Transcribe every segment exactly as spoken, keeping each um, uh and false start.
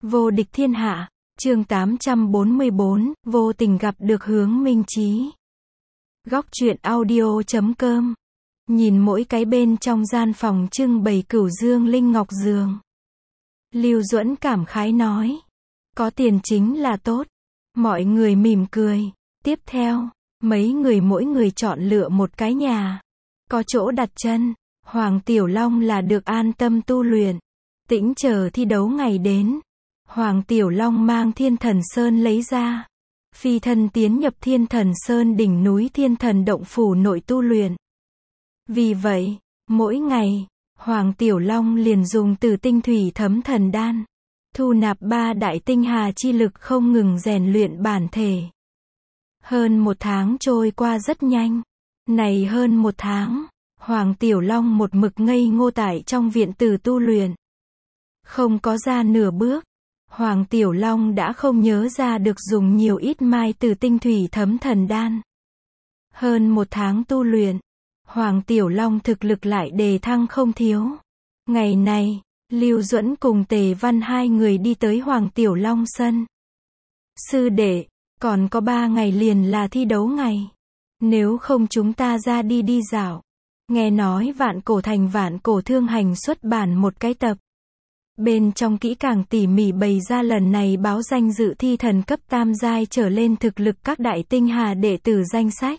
Vô địch thiên hạ, chương tám trăm bốn mươi bốn, vô tình gặp được Hướng Minh Chí. Góc truyện audio chấm com. Nhìn mỗi cái bên trong gian phòng trưng bày cửu dương linh ngọc giường. Lưu Duẫn cảm khái nói. Có tiền chính là tốt. Mọi người mỉm cười. Tiếp theo, mấy người mỗi người chọn lựa một cái nhà. Có chỗ đặt chân. Hoàng Tiểu Long là được an tâm tu luyện. Tĩnh chờ thi đấu ngày đến. Hoàng Tiểu Long mang Thiên Thần Sơn lấy ra. Phi thân tiến nhập Thiên Thần Sơn đỉnh núi Thiên Thần Động Phủ nội tu luyện. Vì vậy, mỗi ngày, Hoàng Tiểu Long liền dùng từ tinh thủy thấm thần đan. Thu nạp ba đại tinh hà chi lực không ngừng rèn luyện bản thể. Hơn một tháng trôi qua rất nhanh. Này hơn một tháng, Hoàng Tiểu Long một mực ngây ngô tại trong viện tử tu luyện. Không có ra nửa bước. Hoàng Tiểu Long đã không nhớ ra được dùng nhiều ít mai từ tinh thủy thấm thần đan. Hơn một tháng tu luyện, Hoàng Tiểu Long thực lực lại đề thăng không thiếu. Ngày này, Lưu Duẫn cùng Tề Văn hai người đi tới Hoàng Tiểu Long sân. Sư đệ, còn có ba ngày liền là thi đấu ngày. Nếu không chúng ta ra đi đi dạo. Nghe nói Vạn Cổ Thành Vạn Cổ Thương Hành xuất bản một cái tập. Bên trong kỹ càng tỉ mỉ bày ra lần này báo danh dự thi thần cấp tam giai trở lên thực lực các đại tinh hà đệ tử danh sách.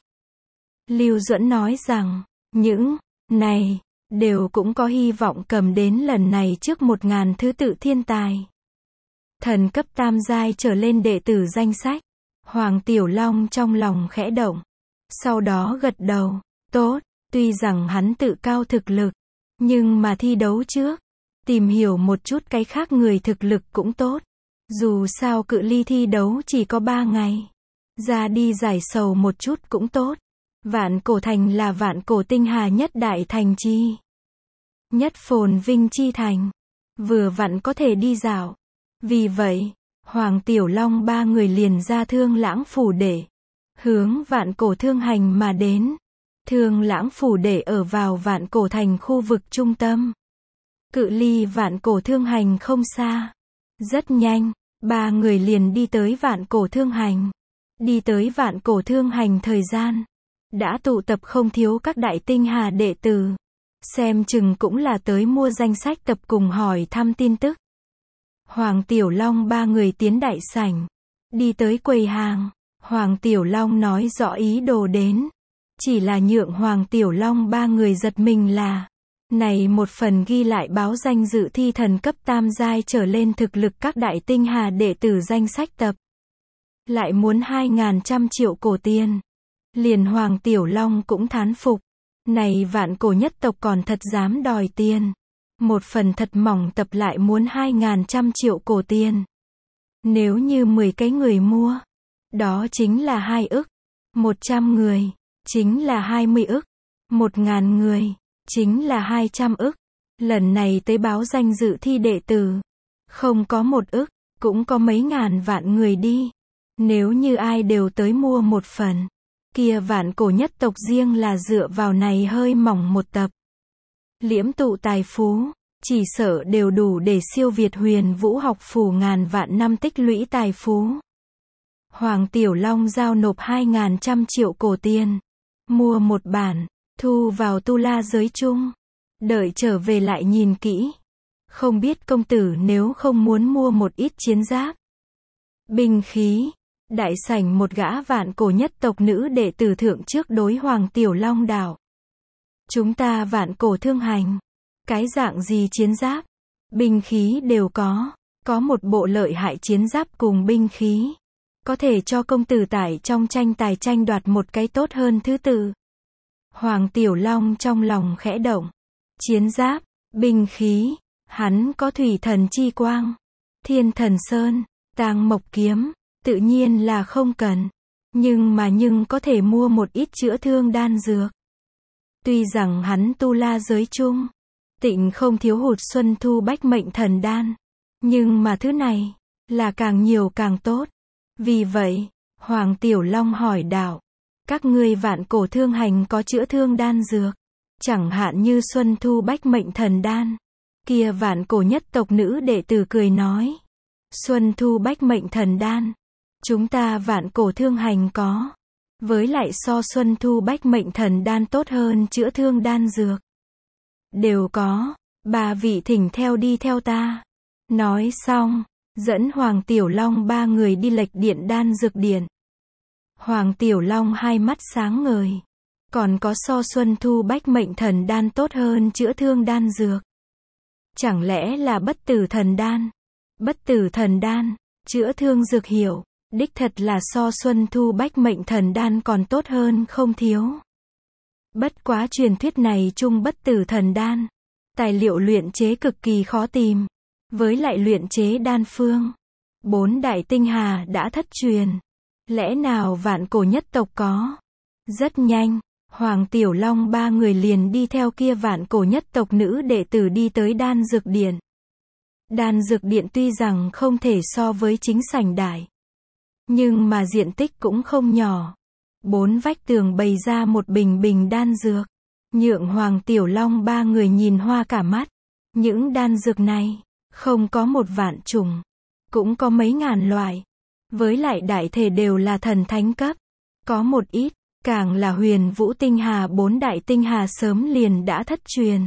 Lưu Duẫn nói rằng, những này đều cũng có hy vọng cầm đến lần này trước một ngàn thứ tự thiên tài. Thần cấp tam giai trở lên đệ tử danh sách. Hoàng Tiểu Long trong lòng khẽ động. Sau đó gật đầu, tốt, tuy rằng hắn tự cao thực lực, nhưng mà thi đấu trước. Tìm hiểu một chút cái khác người thực lực cũng tốt. Dù sao cự ly thi đấu chỉ có ba ngày. Ra đi giải sầu một chút cũng tốt. Vạn Cổ Thành là vạn cổ tinh hà nhất đại thành chi. Nhất phồn vinh chi thành. Vừa vặn có thể đi dạo. Vì vậy, Hoàng Tiểu Long ba người liền ra Thương Lãng Phủ để hướng Vạn Cổ Thương Hành mà đến. Thương Lãng Phủ để ở vào Vạn Cổ Thành khu vực trung tâm. Cự ly Vạn Cổ Thương Hành không xa. Rất nhanh, ba người liền đi tới Vạn Cổ Thương Hành. Đi tới Vạn Cổ Thương Hành thời gian. Đã tụ tập không thiếu các đại tinh hà đệ tử. Xem chừng cũng là tới mua danh sách tập cùng hỏi thăm tin tức. Hoàng Tiểu Long ba người tiến đại sảnh. Đi tới quầy hàng. Hoàng Tiểu Long nói rõ ý đồ đến. Chỉ là nhượng Hoàng Tiểu Long ba người giật mình là. Này một phần ghi lại báo danh dự thi thần cấp tam giai trở lên thực lực các đại tinh hà đệ tử danh sách tập. Lại muốn hai ngàn trăm triệu cổ tiền. Liền Hoàng Tiểu Long cũng thán phục. Này vạn cổ nhất tộc còn thật dám đòi tiền. Một phần thật mỏng tập lại muốn hai ngàn trăm triệu cổ tiền. Nếu như mười cái người mua. Đó chính là hai ức. Một trăm người. Chính là hai mươi ức. Một ngàn người. Chính là hai trăm ức. Lần này tới báo danh dự thi đệ tử. Không có một ức, cũng có mấy ngàn vạn người đi. Nếu như ai đều tới mua một phần. Kia vạn cổ nhất tộc riêng là dựa vào này hơi mỏng một tập. Liễm tụ tài phú, chỉ sợ đều đủ để siêu việt Huyền Vũ học phủ ngàn vạn năm tích lũy tài phú. Hoàng Tiểu Long giao nộp hai ngàn trăm triệu cổ tiền. Mua một bản. Thu vào tu la giới chung. Đợi trở về lại nhìn kỹ. Không biết công tử nếu không muốn mua một ít chiến giáp. Binh khí. Đại sảnh một gã vạn cổ nhất tộc nữ đệ tử thượng trước đối Hoàng Tiểu Long đạo. Chúng ta vạn cổ thương hành. Cái dạng gì chiến giáp? Binh khí đều có. Có một bộ lợi hại chiến giáp cùng binh khí. Có thể cho công tử tại trong tranh tài tranh đoạt một cái tốt hơn thứ tự. Hoàng Tiểu Long trong lòng khẽ động. Chiến giáp, binh khí, hắn có thủy thần chi quang, Thiên Thần Sơn, Tang Mộc kiếm, tự nhiên là không cần. Nhưng mà nhưng có thể mua một ít chữa thương đan dược. Tuy rằng hắn tu la giới chung, tịnh không thiếu hụt xuân thu bách mệnh thần đan. Nhưng mà thứ này, là càng nhiều càng tốt. Vì vậy, Hoàng Tiểu Long hỏi đạo. Các ngươi vạn cổ thương hành có chữa thương đan dược. Chẳng hạn như xuân thu bách mệnh thần đan. Kia vạn cổ nhất tộc nữ đệ tử cười nói. Xuân Thu Bách Mệnh Thần Đan. Chúng ta Vạn Cổ Thương Hành có. Với lại so Xuân Thu Bách Mệnh Thần Đan tốt hơn chữa thương đan dược. Đều có. Bà vị thỉnh theo đi theo ta. Nói xong, dẫn Hoàng Tiểu Long ba người đi lệch điện đan dược điện. Hoàng Tiểu Long hai mắt sáng ngời. Còn có so Xuân Thu Bách Mệnh Thần Đan tốt hơn chữa thương đan dược. Chẳng lẽ là Bất Tử Thần Đan? Bất Tử Thần Đan, chữa thương dược hiệu, đích thật là so Xuân Thu Bách Mệnh Thần Đan còn tốt hơn không thiếu. Bất quá truyền thuyết này chung Bất Tử Thần Đan, tài liệu luyện chế cực kỳ khó tìm, với lại luyện chế đan phương, bốn đại tinh hà đã thất truyền, lẽ nào Vạn Cổ nhất tộc có? Rất nhanh, Hoàng Tiểu Long ba người liền đi theo kia Vạn Cổ nhất tộc nữ đệ tử đi tới đan dược điện. Đan dược điện tuy rằng không thể so với chính sảnh đài, nhưng mà diện tích cũng không nhỏ. Bốn vách tường bày ra một bình bình đan dược, nhượng Hoàng Tiểu Long ba người nhìn hoa cả mắt. Những đan dược này, không có một vạn chủng, cũng có mấy ngàn loại. Với lại đại thể đều là thần thánh cấp, có một ít, càng là huyền vũ tinh hà bốn đại tinh hà sớm liền đã thất truyền.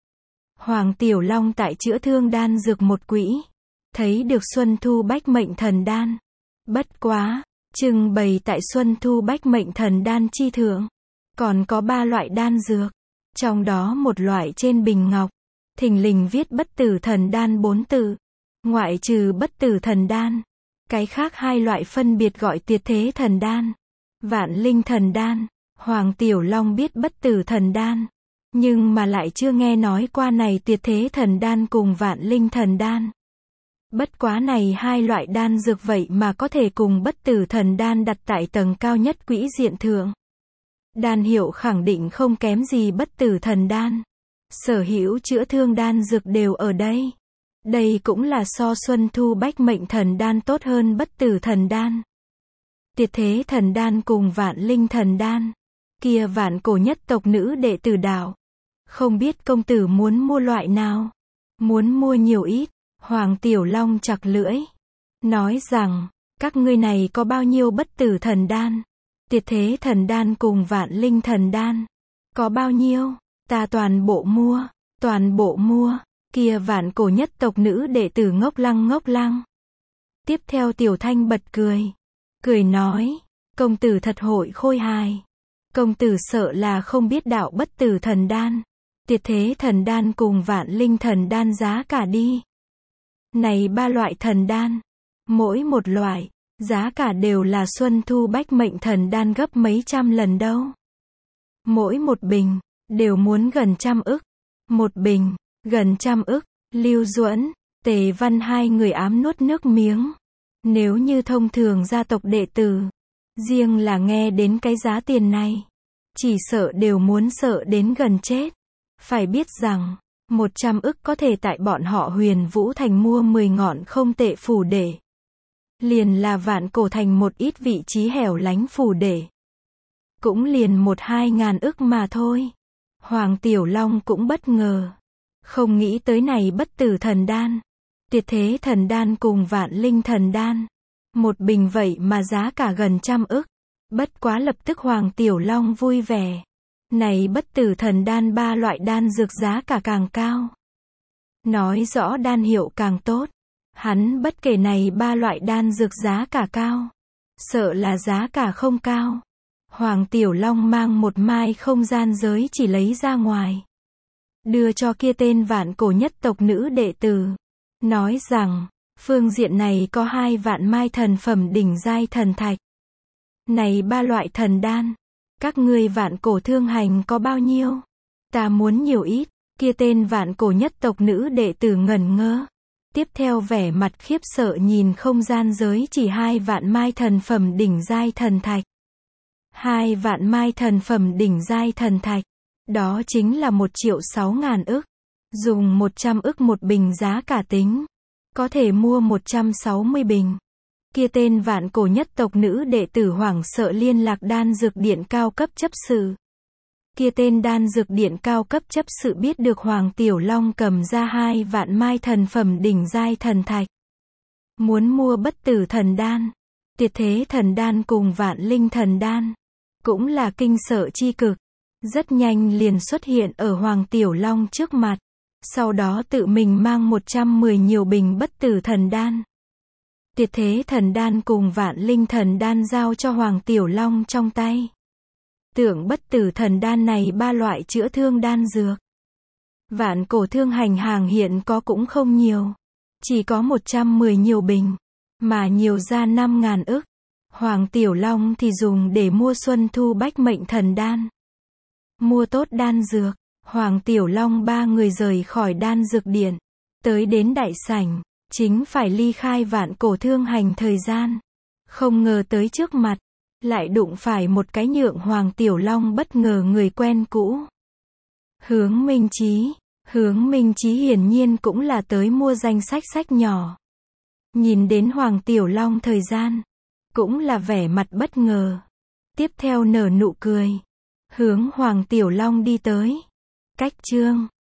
Hoàng Tiểu Long tại chữa thương đan dược một quỹ, thấy được Xuân Thu Bách Mệnh Thần Đan. Bất quá, trưng bày tại Xuân Thu Bách Mệnh Thần Đan chi thượng, còn có ba loại đan dược, trong đó một loại trên bình ngọc, thình lình viết Bất Tử Thần Đan bốn từ, ngoại trừ Bất Tử Thần Đan, cái khác hai loại phân biệt gọi Tuyệt Thế Thần Đan, Vạn Linh Thần Đan. Hoàng Tiểu Long biết Bất Tử Thần Đan, nhưng mà lại chưa nghe nói qua này Tuyệt Thế Thần Đan cùng Vạn Linh Thần Đan. Bất quá này hai loại đan dược vậy mà có thể cùng Bất Tử Thần Đan đặt tại tầng cao nhất quỹ diện thượng. Đan hiệu khẳng định không kém gì Bất Tử Thần Đan. Sở hữu chữa thương đan dược đều ở đây. Đây cũng là so Xuân Thu Bách Mệnh Thần Đan tốt hơn Bất Tử Thần Đan. Tuyệt Thế Thần Đan cùng Vạn Linh Thần Đan. Kia Vạn Cổ nhất tộc nữ đệ tử đạo. Không biết công tử muốn mua loại nào? Muốn mua nhiều ít? Hoàng Tiểu Long chặt lưỡi. Nói rằng, các ngươi này có bao nhiêu Bất Tử Thần Đan? Tuyệt Thế Thần Đan cùng Vạn Linh Thần Đan. Có bao nhiêu? Ta toàn bộ mua. Toàn bộ mua. Kia Vạn Cổ nhất tộc nữ đệ tử ngốc lăng ngốc lăng. Tiếp theo Tiểu Thanh bật cười. Cười nói, công tử thật hội khôi hài. Công tử sợ là không biết đạo Bất Tử Thần Đan, Tuyệt Thế Thần Đan cùng Vạn Linh Thần Đan giá cả đi. Này ba loại thần đan, mỗi một loại, giá cả đều là Xuân Thu Bách Mệnh Thần Đan gấp mấy trăm lần đâu. Mỗi một bình, đều muốn gần trăm ức. Một bình, gần trăm ức. Lưu Duẫn, Tề Văn hai người ám nuốt nước miếng. Nếu như thông thường gia tộc đệ tử, riêng là nghe đến cái giá tiền này, chỉ sợ đều muốn sợ đến gần chết. Phải biết rằng, một trăm ức có thể tại bọn họ Huyền Vũ Thành mua mười ngọn không tệ phủ để. Liền là Vạn Cổ Thành một ít vị trí hẻo lánh phủ để. Cũng liền một hai ngàn ức mà thôi. Hoàng Tiểu Long cũng bất ngờ. Không nghĩ tới này Bất Tử Thần Đan, Tuyệt Thế Thần Đan cùng Vạn Linh Thần Đan. Một bình vậy mà giá cả gần trăm ức. Bất quá lập tức Hoàng Tiểu Long vui vẻ. Này Bất Tử Thần Đan ba loại đan dược giá cả càng cao. Nói rõ đan hiệu càng tốt. Hắn bất kể này ba loại đan dược giá cả cao, sợ là giá cả không cao. Hoàng Tiểu Long mang một mai không gian giới chỉ lấy ra ngoài, đưa cho kia tên Vạn Cổ nhất tộc nữ đệ tử. Nói rằng, phương diện này có hai vạn mai thần phẩm đỉnh giai thần thạch. Này ba loại thần đan, các ngươi Vạn Cổ Thương Hành có bao nhiêu? Ta muốn nhiều ít. Kia tên Vạn Cổ nhất tộc nữ đệ tử ngẩn ngơ. Tiếp theo vẻ mặt khiếp sợ nhìn không gian giới chỉ hai vạn mai thần phẩm đỉnh giai thần thạch. Hai vạn mai thần phẩm đỉnh giai thần thạch. Đó chính là một triệu sáu ngàn ức. Dùng một trăm ức một bình giá cả tính. Có thể mua một trăm sáu mươi bình. Kia tên Vạn Cổ nhất tộc nữ đệ tử hoảng sợ liên lạc đan dược điện cao cấp chấp sự. Kia tên đan dược điện cao cấp chấp sự biết được Hoàng Tiểu Long cầm ra hai vạn mai thần phẩm đỉnh giai thần thạch. muốn mua bất tử thần đan, tuyệt thế thần đan cùng vạn linh thần đan. Cũng là kinh sợ chi cực. Rất nhanh liền xuất hiện ở Hoàng Tiểu Long trước mặt. Sau đó tự mình mang một trăm mười nhiều bình bất tử thần đan. Tuyệt thế thần đan cùng vạn linh thần đan giao cho Hoàng Tiểu Long trong tay. Tưởng bất tử thần đan này ba loại chữa thương đan dược. Vạn cổ thương hành hàng hiện có cũng không nhiều. Chỉ có một trăm mười nhiều bình. Mà nhiều ra năm ngàn ức. Hoàng Tiểu Long thì dùng để mua Xuân Thu Bách Mệnh Thần Đan. Mua tốt đan dược. Hoàng Tiểu Long ba người rời khỏi đan dược điện. Tới đến đại sảnh. Chính phải ly khai vạn cổ thương hành thời gian. Không ngờ tới trước mặt. Lại đụng phải một cái nhượng Hoàng Tiểu Long bất ngờ người quen cũ. Hướng Minh Chí. Hướng Minh Chí hiển nhiên cũng là tới mua danh sách sách nhỏ. Nhìn đến Hoàng Tiểu Long thời gian. Cũng là vẻ mặt bất ngờ. Tiếp theo nở nụ cười. Hướng Hoàng Tiểu Long đi tới. Cách chương